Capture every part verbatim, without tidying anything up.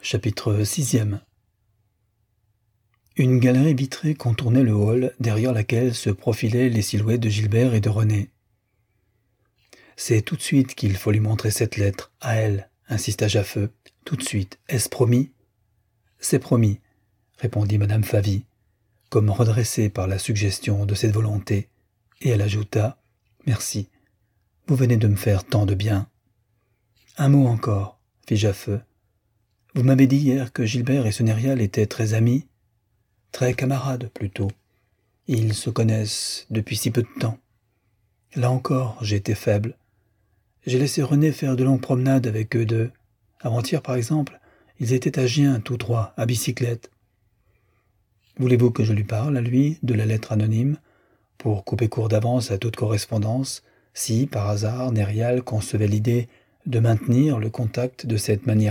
Chapitre sixième. Une galerie vitrée contournait le hall, derrière laquelle se profilaient les silhouettes de Gilbert et de René. « C'est tout de suite qu'il faut lui montrer cette lettre, à elle, » insista Jaffeux. « Tout de suite. Est-ce promis ?»« C'est promis, » répondit madame Favy, comme redressée par la suggestion de cette volonté, et elle ajouta « Merci. Vous venez de me faire tant de bien. »« Un mot encore, » fit Jaffeux. « Vous m'avez dit hier que Gilbert et ce Nérial étaient très amis, très camarades plutôt. Ils se connaissent depuis si peu de temps. Là encore, j'ai été faible. J'ai laissé René faire de longues promenades avec eux deux. Avant-hier, par exemple, ils étaient à Gien, tous trois, à bicyclette. Voulez-vous que je lui parle, à lui, de la lettre anonyme, pour couper court d'avance à toute correspondance, si, par hasard, Nérial concevait l'idée de maintenir le contact de cette manière-là ?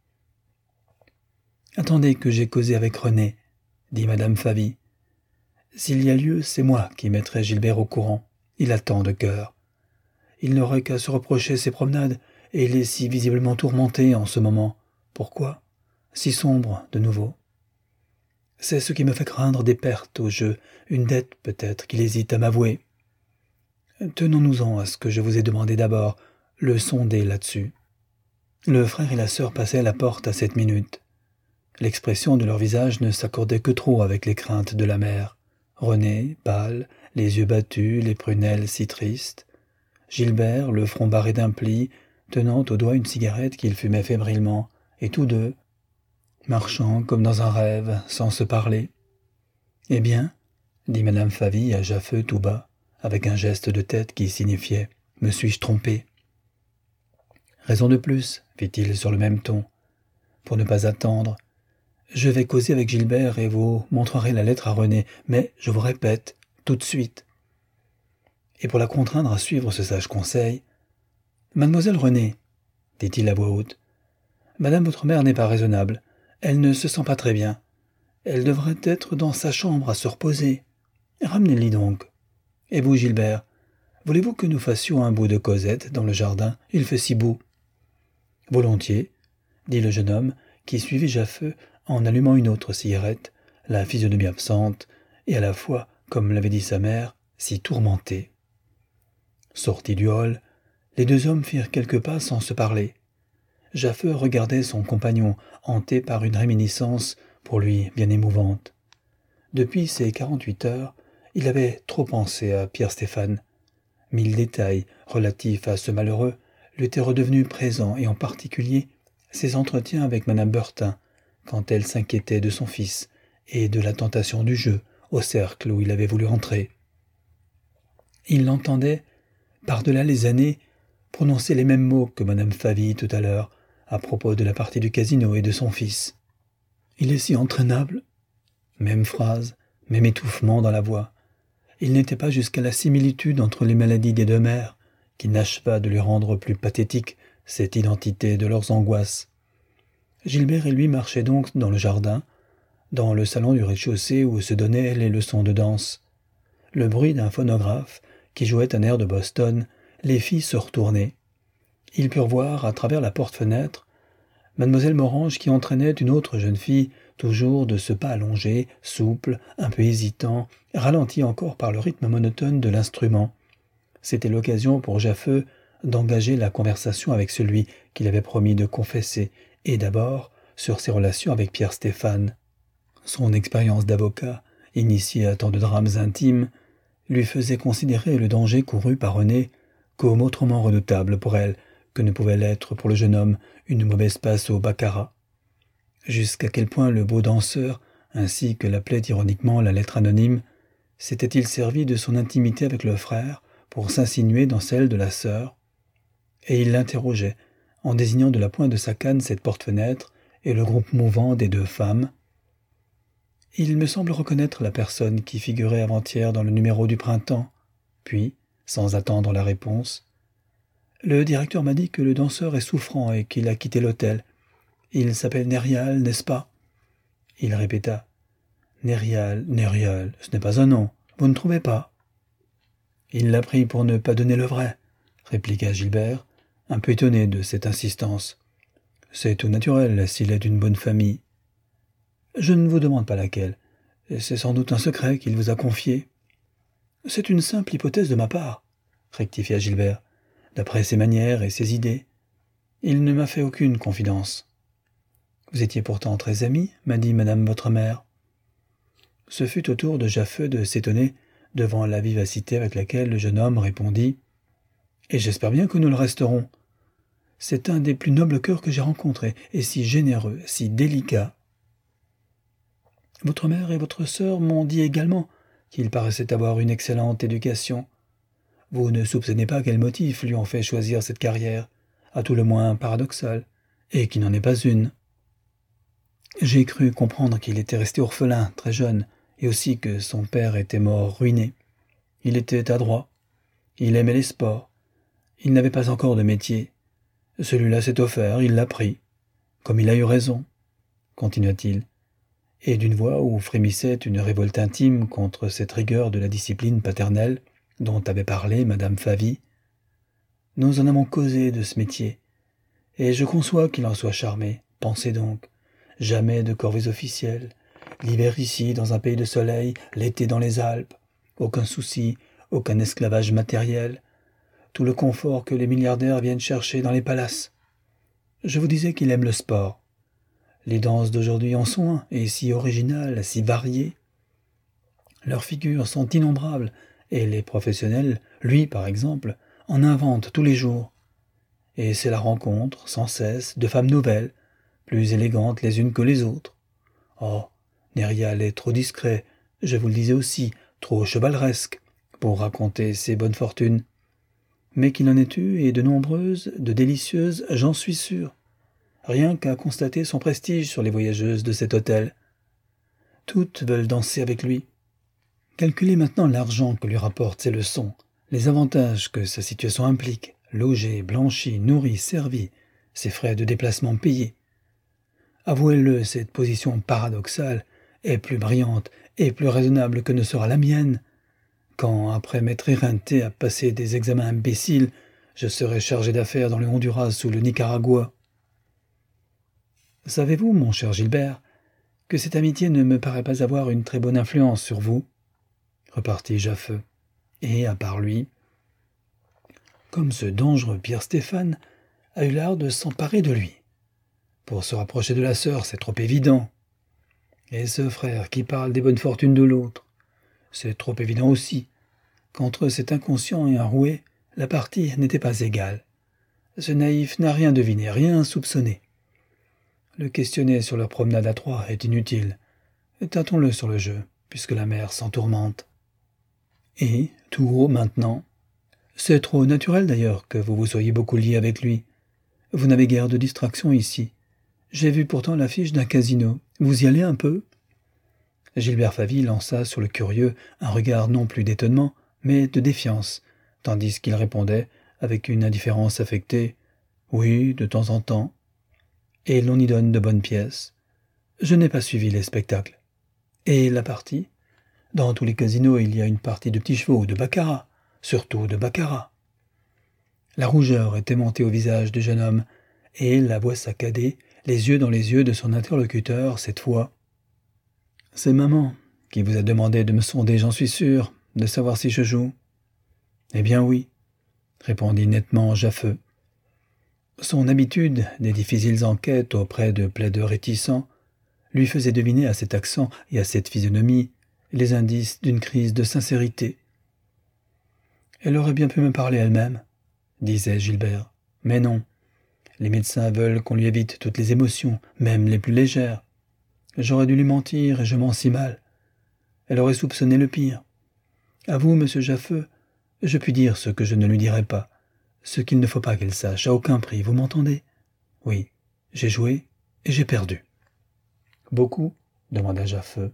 « Attendez que j'ai causé avec René, » dit madame Favy. « S'il y a lieu, c'est moi qui mettrai Gilbert au courant. Il attend de cœur. Il n'aurait qu'à se reprocher ses promenades, et il est si visiblement tourmenté en ce moment. Pourquoi ? Si sombre, de nouveau. C'est ce qui me fait craindre des pertes au jeu, une dette peut-être qu'il hésite à m'avouer. Tenons-nous-en à ce que je vous ai demandé d'abord, le sonder là-dessus. » Le frère et la sœur passaient à la porte à cette minute. L'expression de leur visage ne s'accordait que trop avec les craintes de la mère. René, pâle, les yeux battus, les prunelles si tristes. Gilbert, le front barré d'un pli, tenant au doigt une cigarette qu'il fumait fébrilement, et tous deux, marchant comme dans un rêve, sans se parler. « Eh bien, » dit madame Favy à Jaffeux tout bas, avec un geste de tête qui signifiait « Me suis-je trompé ?» « Raison de plus, » fit-il sur le même ton, « pour ne pas attendre. Je vais causer avec Gilbert et vous montrerez la lettre à René, mais, je vous répète, tout de suite. » Et pour la contraindre à suivre ce sage conseil, « Mademoiselle René, » dit-il à voix haute, « Madame votre mère n'est pas raisonnable. Elle ne se sent pas très bien. Elle devrait être dans sa chambre à se reposer. Ramenez-l'y donc. Et vous, Gilbert, voulez-vous que nous fassions un bout de causette dans le jardin ? Il fait si beau. » « Volontiers, » dit le jeune homme, qui suivit Jaffeux en allumant une autre cigarette, la physionomie absente, et à la fois, comme l'avait dit sa mère, si tourmenté. Sortis du hall, les deux hommes firent quelques pas sans se parler. Jaffeux regardait son compagnon, hanté par une réminiscence pour lui bien émouvante. Depuis ces quarante-huit heures, il avait trop pensé à Pierre Stéphane. Mille détails relatifs à ce malheureux lui étaient redevenus présents, et en particulier ses entretiens avec madame Burtin, quand elle s'inquiétait de son fils et de la tentation du jeu au cercle où il avait voulu entrer. Il l'entendait, par-delà les années, prononcer les mêmes mots que madame Favy tout à l'heure à propos de la partie du casino et de son fils. « Il est si entraînable !» Même phrase, même étouffement dans la voix. Il n'était pas jusqu'à la similitude entre les maladies des deux mères, qui n'acheva de lui rendre plus pathétique cette identité de leurs angoisses. Gilbert et lui marchaient donc dans le jardin, dans le salon du rez-de-chaussée où se donnaient les leçons de danse. Le bruit d'un phonographe qui jouait un air de Boston les fit se retourner. Ils purent voir, à travers la porte-fenêtre, mademoiselle Morange qui entraînait une autre jeune fille, toujours de ce pas allongé, souple, un peu hésitant, ralenti encore par le rythme monotone de l'instrument. C'était l'occasion pour Jaffeux d'engager la conversation avec celui qu'il avait promis de confesser, et d'abord sur ses relations avec Pierre Stéphane. Son expérience d'avocat, initiée à tant de drames intimes, lui faisait considérer le danger couru par René comme autrement redoutable pour elle que ne pouvait l'être pour le jeune homme une mauvaise passe au baccarat. Jusqu'à quel point le beau danseur, ainsi que l'appelait ironiquement la lettre anonyme, s'était-il servi de son intimité avec le frère pour s'insinuer dans celle de la sœur ? Et il l'interrogeait, en désignant de la pointe de sa canne cette porte-fenêtre et le groupe mouvant des deux femmes. « Il me semble reconnaître la personne qui figurait avant-hier dans le numéro du printemps. » Puis, sans attendre la réponse, « Le directeur m'a dit que le danseur est souffrant et qu'il a quitté l'hôtel. Il s'appelle Nérial, n'est-ce pas ?» Il répéta. « Nérial, Nérial, ce n'est pas un nom, vous ne trouvez pas ?» « Il l'a pris pour ne pas donner le vrai, » répliqua Gilbert, un peu étonné de cette insistance. C'est tout naturel s'il est d'une bonne famille. Je ne vous demande pas laquelle. C'est sans doute un secret qu'il vous a confié. C'est une simple hypothèse de ma part, rectifia Gilbert, d'après ses manières et ses idées. Il ne m'a fait aucune confidence. Vous étiez pourtant très amis, m'a dit madame votre mère. Ce fut au tour de Jaffeux de s'étonner devant la vivacité avec laquelle le jeune homme répondit « Et j'espère bien que nous le resterons. C'est un des plus nobles cœurs que j'ai rencontrés, et si généreux, si délicat. Votre mère et votre sœur m'ont dit également qu'il paraissait avoir une excellente éducation. Vous ne soupçonnez pas quels motifs lui ont fait choisir cette carrière, à tout le moins paradoxale, et qui n'en est pas une. J'ai cru comprendre qu'il était resté orphelin, très jeune, et aussi que son père était mort ruiné. Il était adroit. Il aimait les sports. Il n'avait pas encore de métier. Celui-là s'est offert, il l'a pris. Comme il a eu raison, continua-t-il, et d'une voix où frémissait une révolte intime contre cette rigueur de la discipline paternelle dont avait parlé madame Favy. Nous en avons causé de ce métier, et je conçois qu'il en soit charmé. Pensez donc, jamais de corvées officielles, l'hiver ici dans un pays de soleil, l'été dans les Alpes, aucun souci, aucun esclavage matériel, tout le confort que les milliardaires viennent chercher dans les palaces. Je vous disais qu'il aime le sport. Les danses d'aujourd'hui en sont un, et si originales, si variées. Leurs figures sont innombrables, et les professionnels, lui par exemple, en inventent tous les jours. Et c'est la rencontre, sans cesse, de femmes nouvelles, plus élégantes les unes que les autres. Oh, Nérial est trop discret, je vous le disais aussi, trop chevaleresque, pour raconter ses bonnes fortunes. Mais qu'il en ait eu, et de nombreuses, de délicieuses, j'en suis sûr. Rien qu'à constater son prestige sur les voyageuses de cet hôtel. Toutes veulent danser avec lui. Calculez maintenant l'argent que lui rapportent ses leçons, les avantages que sa situation implique, logé, blanchi, nourri, servi, ses frais de déplacement payés. Avouez-le, cette position paradoxale est plus brillante et plus raisonnable que ne sera la mienne, quand, après m'être éreinté à passer des examens imbéciles, je serai chargé d'affaires dans le Honduras ou le Nicaragua. Savez-vous, mon cher Gilbert, que cette amitié ne me paraît pas avoir une très bonne influence sur vous, repartit Jaffeux, et, à part lui, comme ce dangereux Pierre Stéphane a eu l'art de s'emparer de lui. Pour se rapprocher de la sœur, c'est trop évident. Et ce frère qui parle des bonnes fortunes de l'autre, c'est trop évident aussi, qu'entre cet inconscient et un roué, la partie n'était pas égale. Ce naïf n'a rien deviné, rien soupçonné. Le questionner sur leur promenade à trois est inutile. Tâtons-le sur le jeu, puisque la mère s'en tourmente. Et, tout haut maintenant, c'est trop naturel d'ailleurs que vous vous soyez beaucoup lié avec lui. Vous n'avez guère de distraction ici. J'ai vu pourtant l'affiche d'un casino. Vous y allez un peu ? Gilbert Favy lança sur le curieux un regard non plus d'étonnement, mais de défiance, tandis qu'il répondait, avec une indifférence affectée, « Oui, de temps en temps. Et l'on y donne de bonnes pièces. Je n'ai pas suivi les spectacles. Et la partie ? Dans tous les casinos, il y a une partie de petits chevaux, de baccarat, surtout de baccarat. » La rougeur était montée au visage du jeune homme, et la voix saccadée, les yeux dans les yeux de son interlocuteur, cette fois. « C'est maman qui vous a demandé de me sonder, j'en suis sûr, de savoir si je joue. »« Eh bien oui, » répondit nettement Jaffeux. Son habitude des difficiles enquêtes auprès de plaideurs réticents lui faisait deviner à cet accent et à cette physionomie les indices d'une crise de sincérité. « Elle aurait bien pu me parler elle-même, » disait Gilbert. « Mais non, les médecins veulent qu'on lui évite toutes les émotions, même les plus légères. J'aurais dû lui mentir et je mens si mal. Elle aurait soupçonné le pire. À vous, monsieur Jaffeux, je puis dire ce que je ne lui dirai pas, ce qu'il ne faut pas qu'elle sache, à aucun prix, vous m'entendez ? Oui, j'ai joué et j'ai perdu. »« Beaucoup ?» demanda Jaffeux.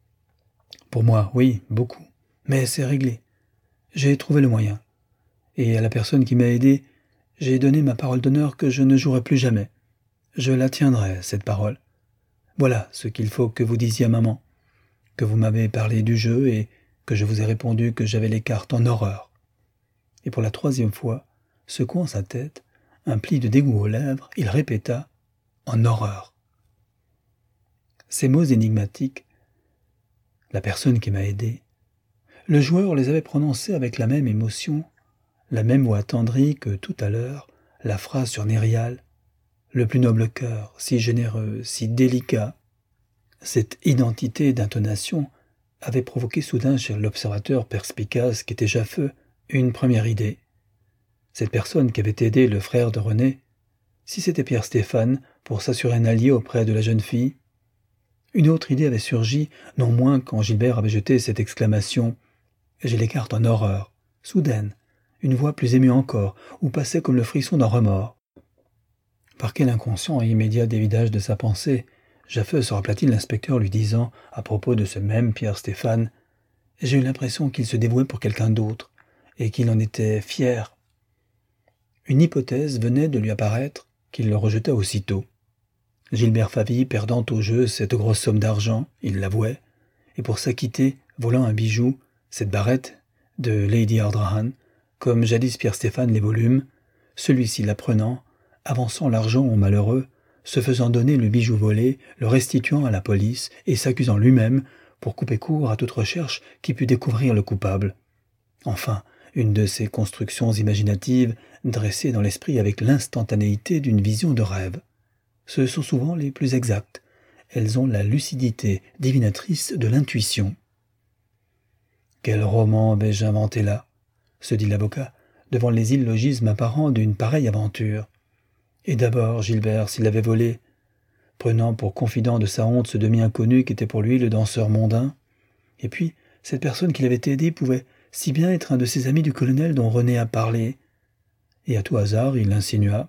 « Pour moi, oui, beaucoup. Mais c'est réglé. J'ai trouvé le moyen. Et à la personne qui m'a aidé, j'ai donné ma parole d'honneur que je ne jouerai plus jamais. Je la tiendrai, cette parole. Voilà ce qu'il faut que vous disiez à maman, que vous m'avez parlé du jeu et que je vous ai répondu que j'avais les cartes en horreur. » Et pour la troisième fois, secouant sa tête, un pli de dégoût aux lèvres, il répéta en horreur. Ces mots énigmatiques, la personne qui m'a aidé, le joueur les avait prononcés avec la même émotion, la même voix attendrie que tout à l'heure, la phrase sur Myrial, le plus noble cœur, si généreux, si délicat. Cette identité d'intonation avait provoqué soudain chez l'observateur perspicace qui était Jaffeux une première idée. Cette personne qui avait aidé le frère de René, si c'était Pierre Stéphane pour s'assurer un allié auprès de la jeune fille. Une autre idée avait surgi, non moins quand Gilbert avait jeté cette exclamation « J'ai les cartes en horreur », soudaine, une voix plus émue encore, où passait comme le frisson d'un remords. Par quel inconscient et immédiat dévidage de sa pensée, Jaffeux se rappela-t-il l'inspecteur lui disant, à propos de ce même Pierre Stéphane, « J'ai eu l'impression qu'il se dévouait pour quelqu'un d'autre, et qu'il en était fier. » Une hypothèse venait de lui apparaître, qu'il le rejeta aussitôt. Gilbert Favy, perdant au jeu cette grosse somme d'argent, il l'avouait, et pour s'acquitter, volant un bijou, cette barrette de Lady Ardrahan, comme jadis Pierre Stéphane les volumes, celui-ci la prenant, avançant l'argent au malheureux, se faisant donner le bijou volé, le restituant à la police et s'accusant lui-même pour couper court à toute recherche qui pût découvrir le coupable. Enfin, une de ces constructions imaginatives dressées dans l'esprit avec l'instantanéité d'une vision de rêve. Ce sont souvent les plus exactes. Elles ont la lucidité divinatrice de l'intuition. « Quel roman vais-je inventer là ?» se dit l'avocat, devant les illogismes apparents d'une pareille aventure. Et d'abord, Gilbert, s'il avait volé, prenant pour confident de sa honte ce demi-inconnu qui était pour lui le danseur mondain, et puis, cette personne qui l'avait aidé pouvait si bien être un de ses amis du colonel dont René a parlé. Et à tout hasard, il insinua.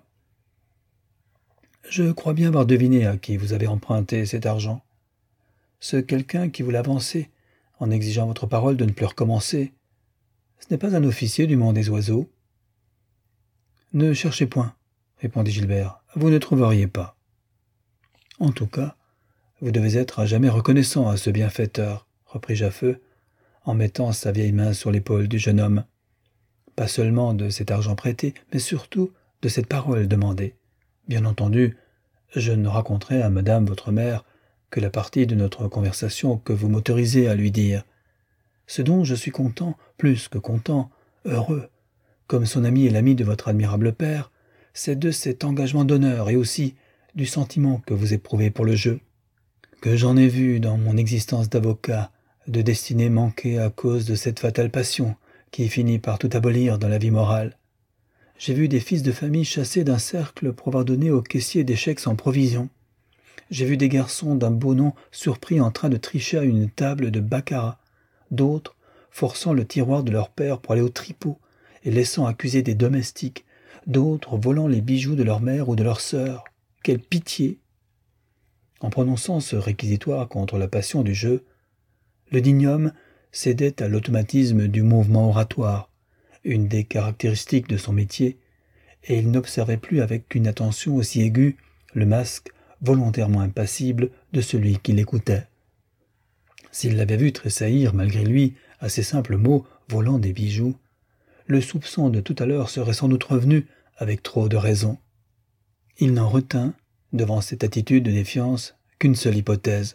« Je crois bien avoir deviné à qui vous avez emprunté cet argent. Ce quelqu'un qui vous l'a avancé, en exigeant votre parole de ne plus recommencer, ce n'est pas un officier du monde des oiseaux. »« Ne cherchez point, » répondit Gilbert, « vous ne trouveriez pas. »« En tout cas, vous devez être à jamais reconnaissant à ce bienfaiteur, » reprit Jaffeux, en mettant sa vieille main sur l'épaule du jeune homme. « Pas seulement de cet argent prêté, mais surtout de cette parole demandée. Bien entendu, je ne raconterai à madame votre mère que la partie de notre conversation que vous m'autorisez à lui dire. Ce dont je suis content, plus que content, heureux, comme son ami et l'ami de votre admirable père, c'est de cet engagement d'honneur et aussi du sentiment que vous éprouvez pour le jeu, que j'en ai vu dans mon existence d'avocat, de destinée manquée à cause de cette fatale passion qui finit par tout abolir dans la vie morale. J'ai vu des fils de famille chassés d'un cercle pour avoir donné aux caissiers des chèques sans provision. J'ai vu des garçons d'un beau nom surpris en train de tricher à une table de baccarat, d'autres forçant le tiroir de leur père pour aller au tripot et laissant accuser des domestiques, d'autres volant les bijoux de leur mère ou de leur sœur. Quelle pitié! En prononçant ce réquisitoire contre la passion du jeu, le digne homme cédait à l'automatisme du mouvement oratoire, une des caractéristiques de son métier, et il n'observait plus avec une attention aussi aiguë le masque volontairement impassible de celui qui l'écoutait. S'il l'avait vu tressaillir malgré lui à ces simples mots volant des bijoux, le soupçon de tout à l'heure serait sans doute revenu avec trop de raison. Il n'en retint, devant cette attitude de défiance, qu'une seule hypothèse.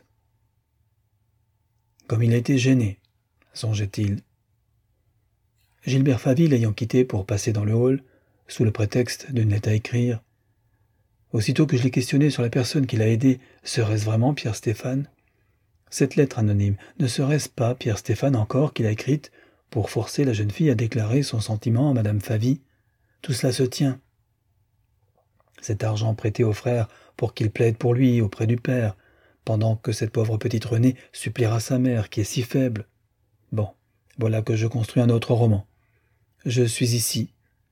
Comme il a été gêné, songeait-il. Gilbert Favy l'ayant quitté pour passer dans le hall, sous le prétexte d'une lettre à écrire. Aussitôt que je l'ai questionné sur la personne qui l'a aidé, serait-ce vraiment Pierre Stéphane? Cette lettre anonyme, ne serait-ce pas Pierre Stéphane encore qui l'a écrite pour forcer la jeune fille à déclarer son sentiment à madame Favy? Tout cela se tient. Cet argent prêté au frère pour qu'il plaide pour lui auprès du père, pendant que cette pauvre petite Renée suppliera sa mère qui est si faible. Bon, voilà que je construis un autre roman. Je suis ici.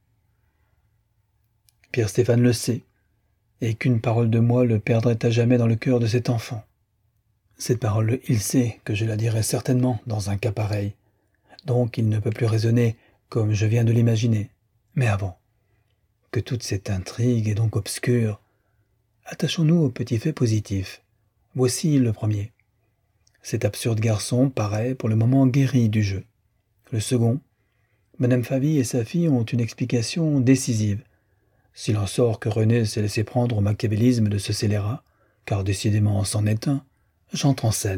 Pierre Stéphane le sait, et qu'une parole de moi le perdrait à jamais dans le cœur de cet enfant. Cette parole, il sait que je la dirai certainement dans un cas pareil, donc il ne peut plus raisonner comme je viens de l'imaginer. Mais avant que toute cette intrigue est donc obscure, attachons-nous au petit fait positif. Voici le premier. Cet absurde garçon paraît pour le moment guéri du jeu. Le second, madame Favy et sa fille ont une explication décisive. S'il en sort que René s'est laissé prendre au machiavélisme de ce scélérat, car décidément c'en est un, j'entre en scène. »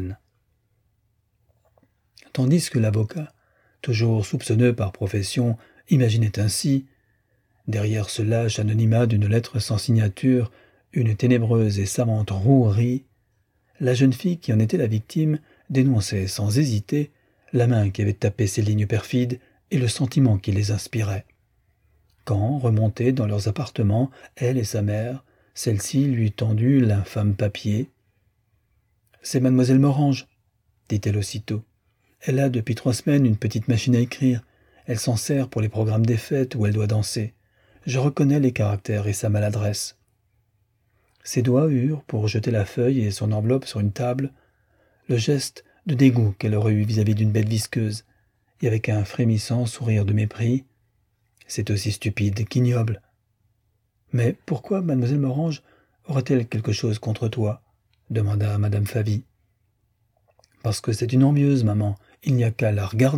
Tandis que l'avocat, toujours soupçonneux par profession, imaginait ainsi, derrière ce lâche anonymat d'une lettre sans signature, une ténébreuse et savante rouerie, la jeune fille qui en était la victime dénonçait sans hésiter la main qui avait tapé ces lignes perfides et le sentiment qui les inspirait. Quand, remontées dans leurs appartements, elle et sa mère, celle-ci lui tendit l'infâme papier. « C'est mademoiselle Morange, » dit-elle aussitôt. « Elle a depuis trois semaines une petite machine à écrire. Elle s'en sert pour les programmes des fêtes où elle doit danser. Je reconnais les caractères et sa maladresse. » Ses doigts eurent, pour jeter la feuille et son enveloppe sur une table, le geste de dégoût qu'elle aurait eu vis-à-vis d'une bête visqueuse, et avec un frémissant sourire de mépris. « C'est aussi stupide qu'ignoble. »« Mais pourquoi mademoiselle Morange aurait-elle quelque chose contre toi ?» demanda madame Favy. « Parce que c'est une envieuse, maman. Il n'y a qu'à la regarder. »«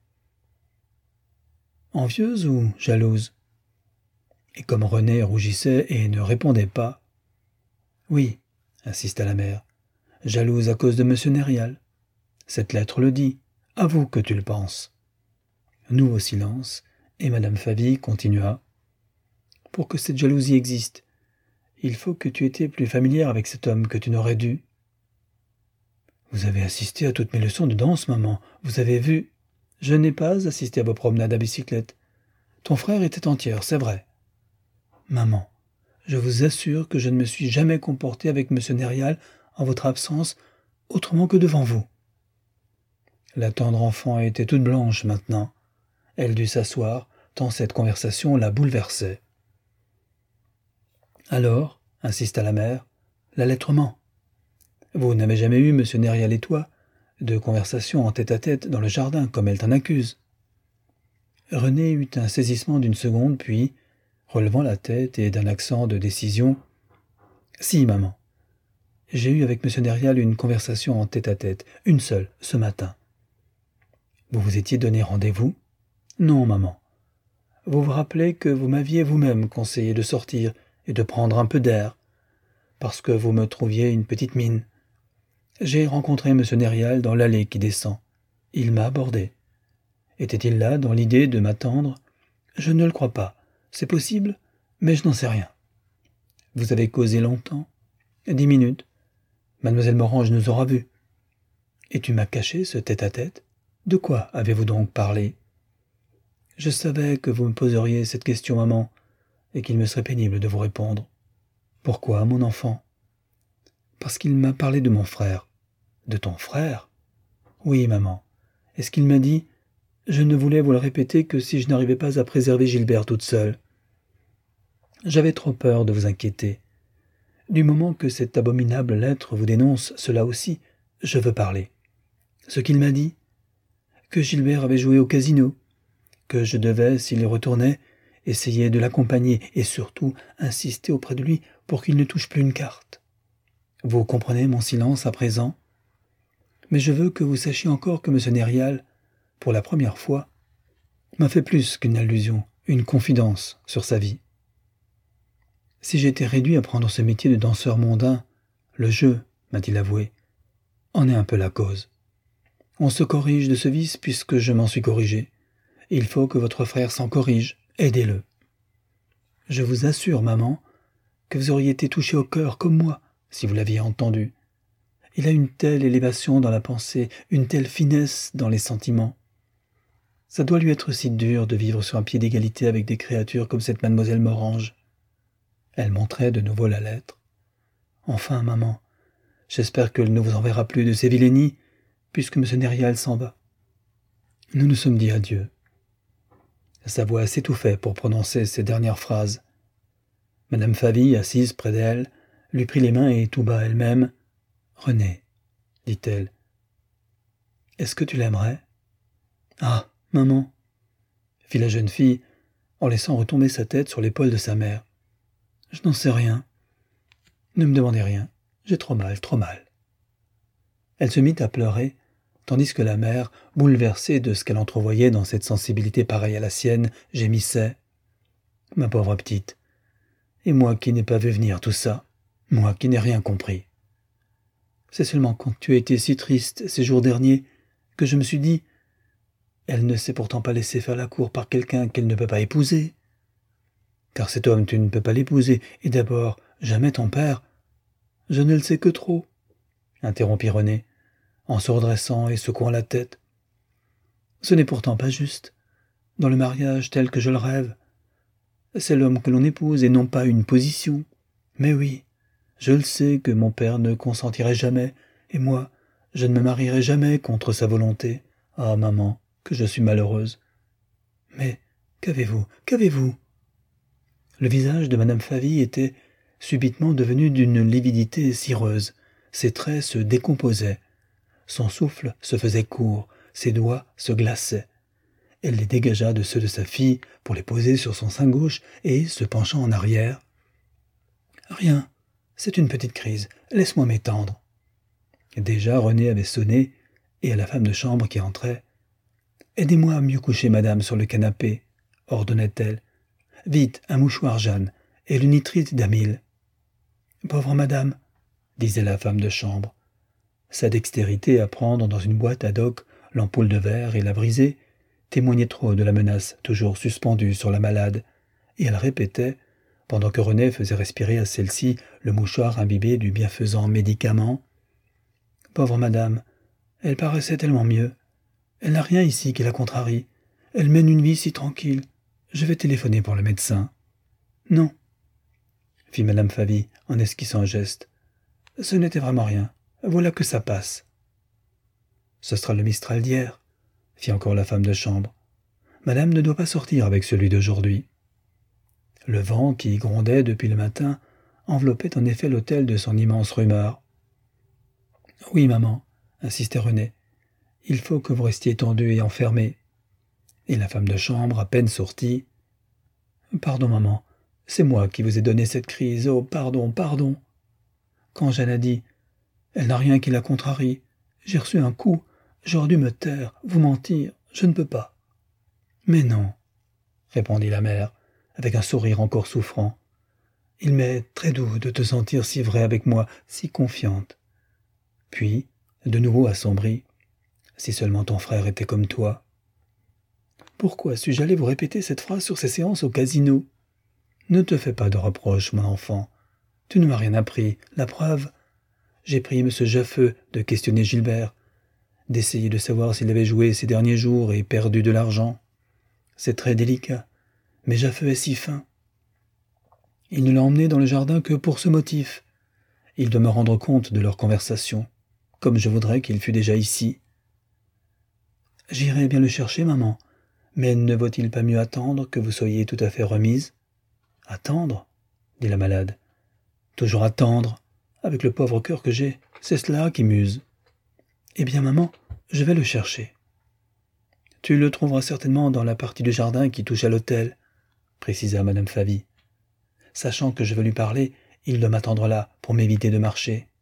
Envieuse ou jalouse ?» Et comme René rougissait et ne répondait pas, « Oui, insista la mère, jalouse à cause de monsieur Nérial. Cette lettre le dit. Avoue que tu le penses. » Nouveau silence, et madame Favy continua. « Pour que cette jalousie existe, il faut que tu étais plus familière avec cet homme que tu n'aurais dû. »« Vous avez assisté à toutes mes leçons de danse, maman. Vous avez vu. »« Je n'ai pas assisté à vos promenades à bicyclette. Ton frère était entier, c'est vrai. »« Maman, je vous assure que je ne me suis jamais comporté avec monsieur Nérial en votre absence autrement que devant vous. » La tendre enfant était toute blanche maintenant. Elle dut s'asseoir, tant cette conversation la bouleversait. « Alors, insista la mère, la lettre ment. Vous n'avez jamais eu, monsieur Nérial et toi, de conversation en tête-à-tête dans le jardin, comme elle t'en accuse. » René eut un saisissement d'une seconde, puis, relevant la tête et d'un accent de décision, « Si, maman. J'ai eu avec monsieur Nérial une conversation en tête-à-tête, une seule, ce matin. »« Vous vous étiez donné rendez-vous ? » ?»« Non, maman. Vous vous rappelez que vous m'aviez vous-même conseillé de sortir et de prendre un peu d'air, parce que vous me trouviez une petite mine. J'ai rencontré monsieur Nérial dans l'allée qui descend. Il m'a abordé. Était-il là dans l'idée de m'attendre ? Je ne le crois pas. C'est possible, mais je n'en sais rien. Vous avez causé longtemps ? Dix minutes. Mademoiselle Morange nous aura vus. Et tu m'as caché ce tête-à-tête ? De quoi avez-vous donc parlé ? Je savais que vous me poseriez cette question, maman, et qu'il me serait pénible de vous répondre. Pourquoi, mon enfant ? Parce qu'il m'a parlé de mon frère. De ton frère ? Oui, maman. Et ce qu'il m'a dit, je ne voulais vous le répéter que si je n'arrivais pas à préserver Gilbert toute seule. J'avais trop peur de vous inquiéter. Du moment que cette abominable lettre vous dénonce, cela aussi, je veux parler. Ce qu'il m'a dit, que Gilbert avait joué au casino, que je devais, s'il y retournait, essayer de l'accompagner et surtout insister auprès de lui pour qu'il ne touche plus une carte. Vous comprenez mon silence à présent ? Mais je veux que vous sachiez encore que M. Nérial, pour la première fois, m'a fait plus qu'une allusion, une confidence sur sa vie. Si j'étais réduit à prendre ce métier de danseur mondain, le jeu, m'a-t-il avoué, en est un peu la cause. On se corrige de ce vice puisque je m'en suis corrigé. Il faut que votre frère s'en corrige. Aidez-le. Je vous assure, maman, que vous auriez été touchée au cœur comme moi, si vous l'aviez entendu. Il a une telle élévation dans la pensée, une telle finesse dans les sentiments. Ça doit lui être si dur de vivre sur un pied d'égalité avec des créatures comme cette mademoiselle Morange. Elle montrait de nouveau la lettre. Enfin, maman, j'espère qu'elle ne vous enverra plus de ces vilainies, puisque M. Nérial s'en va. Nous nous sommes dit adieu. Sa voix s'étouffait pour prononcer ces dernières phrases. Madame Favy, assise près d'elle, lui prit les mains et tout bas elle-même, « René, dit-elle, est-ce que tu l'aimerais ?»« Ah, maman, fit la jeune fille en laissant retomber sa tête sur l'épaule de sa mère. Je n'en sais rien. Ne me demandez rien, j'ai trop mal, trop mal. Elle se mit à pleurer, tandis que la mère, bouleversée de ce qu'elle entrevoyait dans cette sensibilité pareille à la sienne, gémissait. « Ma pauvre petite, Et moi qui n'ai pas vu venir tout ça, moi qui n'ai rien compris. C'est seulement quand tu as été si triste ces jours derniers que je me suis dit « Elle ne s'est pourtant pas laissée faire la cour par quelqu'un qu'elle ne peut pas épouser. Car cet homme, tu ne peux pas l'épouser, et d'abord, jamais ton père. » « Je ne le sais que trop, » interrompit René, en se redressant et secouant la tête. « Ce n'est pourtant pas juste. Dans le mariage tel que je le rêve, c'est l'homme que l'on épouse et non pas une position. Mais oui, je le sais que mon père ne consentirait jamais, et moi, je ne me marierai jamais contre sa volonté. Ah, maman, que je suis malheureuse. Mais qu'avez-vous, qu'avez-vous » Le visage de madame Favy était subitement devenu d'une lividité cireuse. Ses traits se décomposaient. Son souffle se faisait court, ses doigts se glaçaient. Elle les dégagea de ceux de sa fille pour les poser sur son sein gauche et, se penchant en arrière, « Rien, c'est une petite crise, laisse-moi m'étendre. » Déjà René avait sonné, et à la femme de chambre qui entrait, « Aidez-moi à mieux coucher madame sur le canapé, » ordonnait-elle. « Vite, un mouchoir, Jeanne, et le nitrite d'amyle. »« Pauvre madame, » disait la femme de chambre. Sa dextérité à prendre dans une boîte ad hoc l'ampoule de verre et la briser témoignait trop de la menace toujours suspendue sur la malade, et elle répétait, pendant que René faisait respirer à celle-ci le mouchoir imbibé du bienfaisant médicament. « Pauvre madame, elle paraissait tellement mieux. Elle n'a rien ici qui la contrarie. Elle mène une vie si tranquille. Je vais téléphoner pour le médecin. »« Non, » fit madame Favy en esquissant un geste. « Ce n'était vraiment rien. Voilà que ça passe. »« Ce sera le Mistral d'hier, » fit encore la femme de chambre. « Madame ne doit pas sortir avec celui d'aujourd'hui. » Le vent qui grondait depuis le matin enveloppait en effet l'hôtel de son immense rumeur. « Oui, maman, » insistait René. « Il faut que vous restiez tendue et enfermée. » Et la femme de chambre, à peine sortie, « Pardon, maman, c'est moi qui vous ai donné cette crise. Oh, pardon, pardon. » Quand Jeanne a dit « Elle n'a rien qui la contrarie. J'ai reçu un coup. J'aurais dû me taire, vous mentir. Je ne peux pas. »« Mais non, » répondit la mère, avec un sourire encore souffrant. « Il m'est très doux de te sentir si vraie avec moi, si confiante. » Puis, de nouveau assombrie, « Si seulement ton frère était comme toi. » Pourquoi suis-je allé vous répéter cette phrase sur ces séances au casino ? Ne te fais pas de reproches, mon enfant. Tu ne m'as rien appris. La preuve, j'ai prié M. Jaffeux de questionner Gilbert, d'essayer de savoir s'il avait joué ces derniers jours et perdu de l'argent. C'est très délicat, mais Jaffeux est si fin. Il ne l'a emmené dans le jardin que pour ce motif. Il doit me rendre compte de leur conversation, comme je voudrais qu'il fût déjà ici. J'irai bien le chercher, maman, mais ne vaut-il pas mieux attendre que vous soyez tout à fait remise ? Attendre ? Dit la malade. Toujours attendre, avec le pauvre cœur que j'ai, c'est cela qui m'use. Eh bien, maman, je vais le chercher. Tu le trouveras certainement dans la partie du jardin qui touche à l'hôtel, précisa madame Favy. Sachant que je veux lui parler, il doit m'attendre là pour m'éviter de marcher.